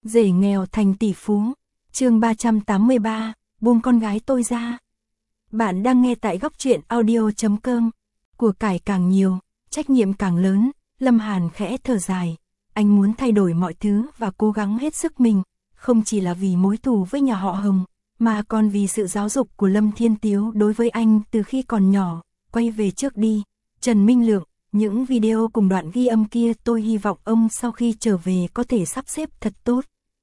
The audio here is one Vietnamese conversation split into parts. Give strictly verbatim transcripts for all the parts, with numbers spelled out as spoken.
Rể nghèo thành tỷ phú. Chương ba trăm tám mươi ba, buông con gái tôi ra. Bạn đang nghe tại góc truyện audio chấm com. Của cải càng nhiều, trách nhiệm càng lớn, Lâm Hàn khẽ thở dài. Anh muốn thay đổi mọi thứ và cố gắng hết sức mình, không chỉ là vì mối thù với nhà họ Hồng, mà còn vì sự giáo dục của Lâm Thiên Tiếu đối với anh từ khi còn nhỏ. Quay về trước đi, Trần Minh Lượng, những video cùng đoạn ghi âm kia tôi hy vọng ông sau khi trở về có thể sắp xếp thật tốt.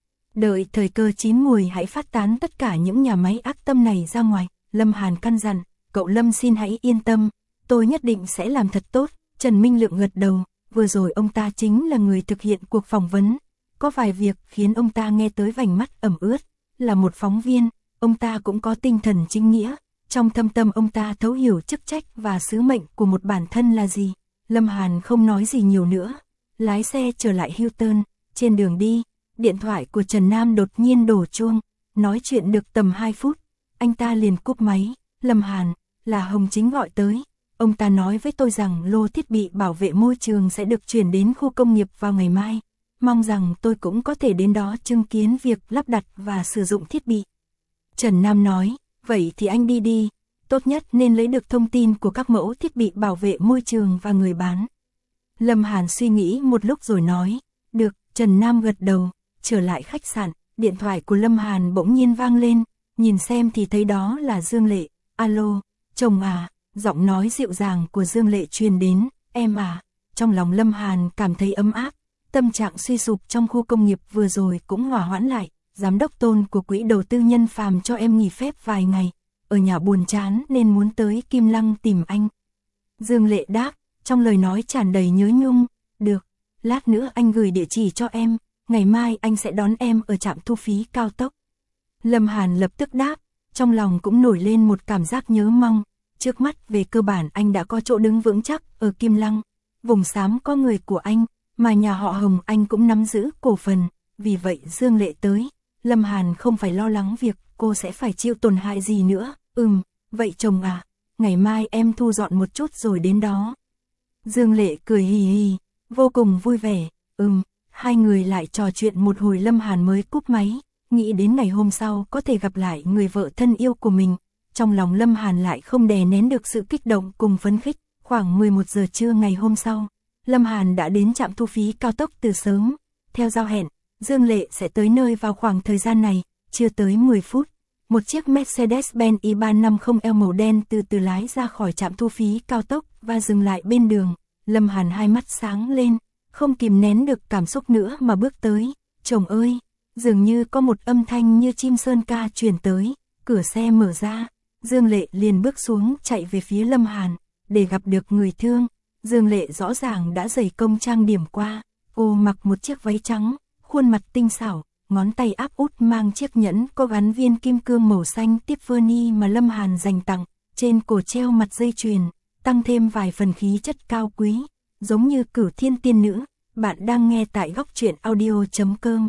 Đợi thời cơ chín mùi hãy phát tán tất cả những nhà máy ác tâm này ra ngoài. Lâm Hàn căn dặn, cậu Lâm xin hãy yên tâm, tôi nhất định sẽ làm thật tốt. Trần Minh Lượng gật đầu, vừa rồi ông ta chính là người thực hiện cuộc phỏng vấn. Có vài việc khiến ông ta nghe tới vành mắt ẩm ướt, là một phóng viên, ông ta cũng có tinh thần chính nghĩa. Trong thâm tâm ông ta thấu hiểu chức trách và sứ mệnh của một bản thân là gì. Lâm Hàn không nói gì nhiều nữa, lái xe trở lại Hilton. Trên đường đi, điện thoại của Trần Nam đột nhiên đổ chuông, nói chuyện được tầm hai phút, anh ta liền cúp máy. Lâm Hàn, là Hồng Chính gọi tới, ông ta nói với tôi rằng lô thiết bị bảo vệ môi trường sẽ được chuyển đến khu công nghiệp vào ngày mai, mong rằng tôi cũng có thể đến đó chứng kiến việc lắp đặt và sử dụng thiết bị. Trần Nam nói, vậy thì anh đi đi, tốt nhất nên lấy được thông tin của các mẫu thiết bị bảo vệ môi trường và người bán. Lâm Hàn suy nghĩ một lúc rồi nói, được. Trần Nam gật đầu, trở lại khách sạn, điện thoại của Lâm Hàn bỗng nhiên vang lên, nhìn xem thì thấy đó là Dương Lệ. Alo, chồng à, giọng nói dịu dàng của Dương Lệ truyền đến, em à. Trong lòng Lâm Hàn cảm thấy ấm áp, tâm trạng suy sụp trong khu công nghiệp vừa rồi cũng hòa hoãn lại. Giám đốc Tôn của quỹ đầu tư Nhân Phàm cho em nghỉ phép vài ngày, ở nhà buồn chán nên muốn tới Kim Lăng tìm anh. Dương Lệ đáp, trong lời nói tràn đầy nhớ nhung, được, lát nữa anh gửi địa chỉ cho em, ngày mai anh sẽ đón em ở trạm thu phí cao tốc. Lâm Hàn lập tức đáp, trong lòng cũng nổi lên một cảm giác nhớ mong, trước mắt về cơ bản anh đã có chỗ đứng vững chắc ở Kim Lăng, vùng xám có người của anh, mà nhà họ Hồng anh cũng nắm giữ cổ phần, vì vậy Dương Lệ tới, Lâm Hàn không phải lo lắng việc cô sẽ phải chịu tổn hại gì nữa. Ừm, vậy chồng à, ngày mai em thu dọn một chút rồi đến đó. Dương Lệ cười hì hì, vô cùng vui vẻ. Ừm, hai người lại trò chuyện một hồi. Lâm Hàn mới cúp máy, nghĩ đến ngày hôm sau có thể gặp lại người vợ thân yêu của mình. Trong lòng Lâm Hàn lại không đè nén được sự kích động cùng phấn khích. Khoảng mười một giờ trưa ngày hôm sau, Lâm Hàn đã đến trạm thu phí cao tốc từ sớm. Theo giao hẹn, Dương Lệ sẽ tới nơi vào khoảng thời gian này. Chưa tới mười phút, một chiếc Mercedes-Benz i ba năm mươi L màu đen từ từ lái ra khỏi trạm thu phí cao tốc và dừng lại bên đường. Lâm Hàn hai mắt sáng lên, không kìm nén được cảm xúc nữa mà bước tới. Chồng ơi, dường như có một âm thanh như chim sơn ca truyền tới, cửa xe mở ra, Dương Lệ liền bước xuống chạy về phía Lâm Hàn, để gặp được người thương. Dương Lệ rõ ràng đã dày công trang điểm qua, cô mặc một chiếc váy trắng, khuôn mặt tinh xảo, ngón tay áp út mang chiếc nhẫn có gắn viên kim cương màu xanh Tiffany mà Lâm Hàn dành tặng, trên cổ treo mặt dây chuyền, tăng thêm vài phần khí chất cao quý, giống như cửu thiên tiên nữ. Bạn đang nghe tại góc truyện audio chấm com.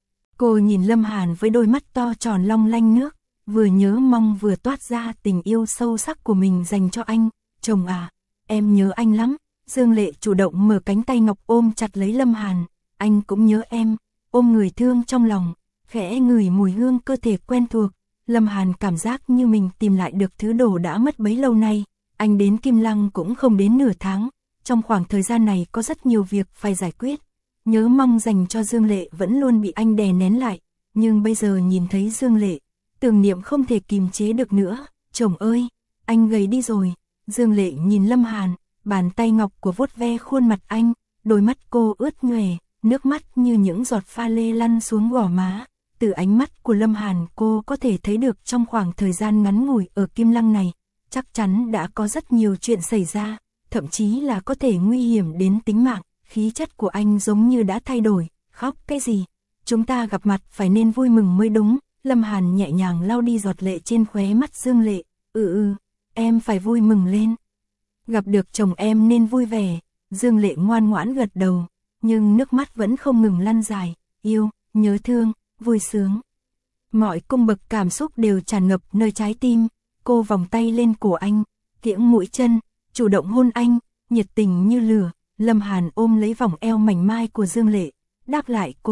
Cô nhìn Lâm Hàn với đôi mắt to tròn long lanh nước, vừa nhớ mong vừa toát ra tình yêu sâu sắc của mình dành cho anh. Chồng à, em nhớ anh lắm. Dương Lệ chủ động mở cánh tay ngọc ôm chặt lấy Lâm Hàn. Anh cũng nhớ em. Ôm người thương trong lòng, khẽ ngửi mùi hương cơ thể quen thuộc. Lâm Hàn cảm giác như mình tìm lại được thứ đồ đã mất bấy lâu nay. Anh đến Kim Lăng cũng không đến nửa tháng. Trong khoảng thời gian này có rất nhiều việc phải giải quyết. Nhớ mong dành cho Dương Lệ vẫn luôn bị anh đè nén lại. Nhưng bây giờ nhìn thấy Dương Lệ, tưởng niệm không thể kìm chế được nữa. Chồng ơi, anh gầy đi rồi. Dương Lệ nhìn Lâm Hàn, bàn tay ngọc của vuốt ve khuôn mặt anh. Đôi mắt cô ướt nhòe, nước mắt như những giọt pha lê lăn xuống gò má. Từ ánh mắt của Lâm Hàn cô có thể thấy được trong khoảng thời gian ngắn ngủi ở Kim Lăng này, chắc chắn đã có rất nhiều chuyện xảy ra, thậm chí là có thể nguy hiểm đến tính mạng. Khí chất của anh giống như đã thay đổi. Khóc cái gì? Chúng ta gặp mặt phải nên vui mừng mới đúng. Lâm Hàn nhẹ nhàng lau đi giọt lệ trên khóe mắt Dương Lệ. Ừ ừ, em phải vui mừng lên. Gặp được chồng em nên vui vẻ. Dương Lệ ngoan ngoãn gật đầu, nhưng nước mắt vẫn không ngừng lăn dài. Yêu, nhớ thương, vui sướng, mọi cung bậc cảm xúc đều tràn ngập nơi trái tim. Cô vòng tay lên cổ anh, kiễng mũi chân, chủ động hôn anh, nhiệt tình như lửa. Lâm Hàn ôm lấy vòng eo mảnh mai của Dương Lệ, đáp lại cô,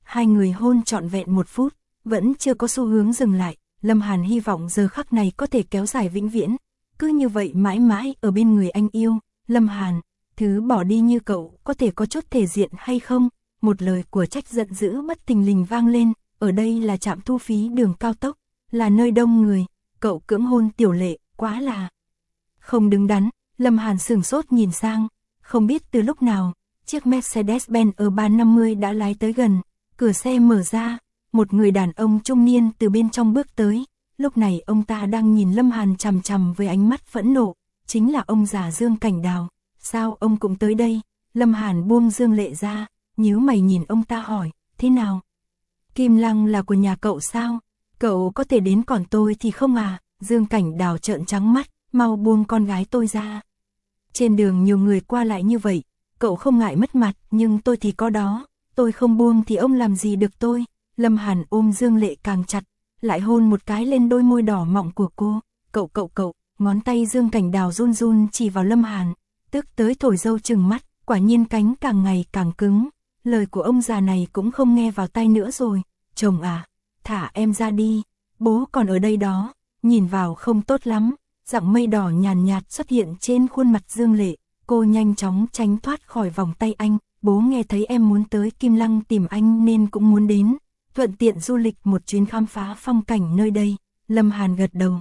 Hai người hôn trọn vẹn một phút, vẫn chưa có xu hướng dừng lại. Lâm Hàn hy vọng giờ khắc này có thể kéo dài vĩnh viễn, cứ như vậy mãi mãi ở bên người anh yêu. Lâm Hàn, thứ bỏ đi như cậu có thể có chút thể diện hay không? Một lời của trách giận dữ bất thình lình vang lên, ở đây là trạm thu phí đường cao tốc, là nơi đông người, cậu cưỡng hôn Tiểu Lệ, quá là không đứng đắn. Lâm Hàn sửng sốt nhìn sang, không biết từ lúc nào, chiếc Mercedes-Benz E ba năm mươi đã lái tới gần, cửa xe mở ra, một người đàn ông trung niên từ bên trong bước tới. Lúc này ông ta đang nhìn Lâm Hàn chằm chằm với ánh mắt phẫn nộ, chính là ông già Dương Cảnh Đào. Sao ông cũng tới đây? Lâm Hàn buông Dương Lệ ra, nhíu mày nhìn ông ta hỏi, thế nào? Kim Lăng là của nhà cậu sao? Cậu có thể đến còn tôi thì không à? Dương Cảnh Đào trợn trắng mắt, mau buông con gái tôi ra. Trên đường nhiều người qua lại như vậy, cậu không ngại mất mặt, nhưng tôi thì có đó, tôi không buông thì ông làm gì được tôi? Lâm Hàn ôm Dương Lệ càng chặt, lại hôn một cái lên đôi môi đỏ mọng của cô. Cậu cậu cậu, ngón tay Dương Cảnh Đào run run chỉ vào Lâm Hàn, tức tới thổi dâu trừng mắt, quả nhiên cánh càng ngày càng cứng. Lời của ông già này cũng không nghe vào tai nữa rồi. Chồng à, thả em ra đi, bố còn ở đây đó. Nhìn vào không tốt lắm. Dặng mây đỏ nhàn nhạt xuất hiện trên khuôn mặt Dương Lệ, cô nhanh chóng tránh thoát khỏi vòng tay anh. Bố nghe thấy em muốn tới Kim Lăng tìm anh nên cũng muốn đến, thuận tiện du lịch một chuyến khám phá phong cảnh nơi đây. Lâm Hàn gật đầu.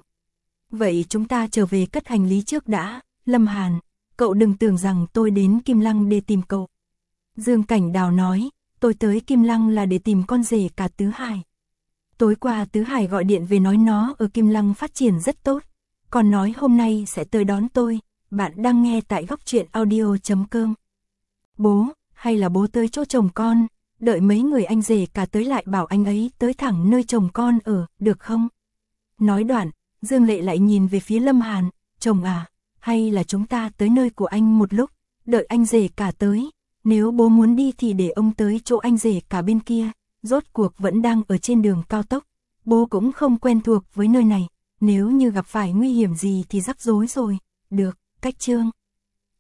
Vậy chúng ta trở về cất hành lý trước đã. Lâm Hàn, cậu đừng tưởng rằng tôi đến Kim Lăng để tìm cậu. Dương Cảnh Đào nói, tôi tới Kim Lăng là để tìm con rể cả Tứ Hải. Tối qua Tứ Hải gọi điện về nói nó ở Kim Lăng phát triển rất tốt, còn nói hôm nay sẽ tới đón tôi. Bạn đang nghe tại góc truyện audio chấm com. Bố, hay là bố tới chỗ chồng con, đợi mấy người anh rể cả tới lại bảo anh ấy tới thẳng nơi chồng con ở, được không? Nói đoạn, Dương Lệ lại nhìn về phía Lâm Hàn, chồng à, hay là chúng ta tới nơi của anh một lúc, đợi anh rể cả tới. Nếu bố muốn đi thì để ông tới chỗ anh rể cả bên kia, rốt cuộc vẫn đang ở trên đường cao tốc, bố cũng không quen thuộc với nơi này, nếu như gặp phải nguy hiểm gì thì rắc rối rồi. Được, cách chương.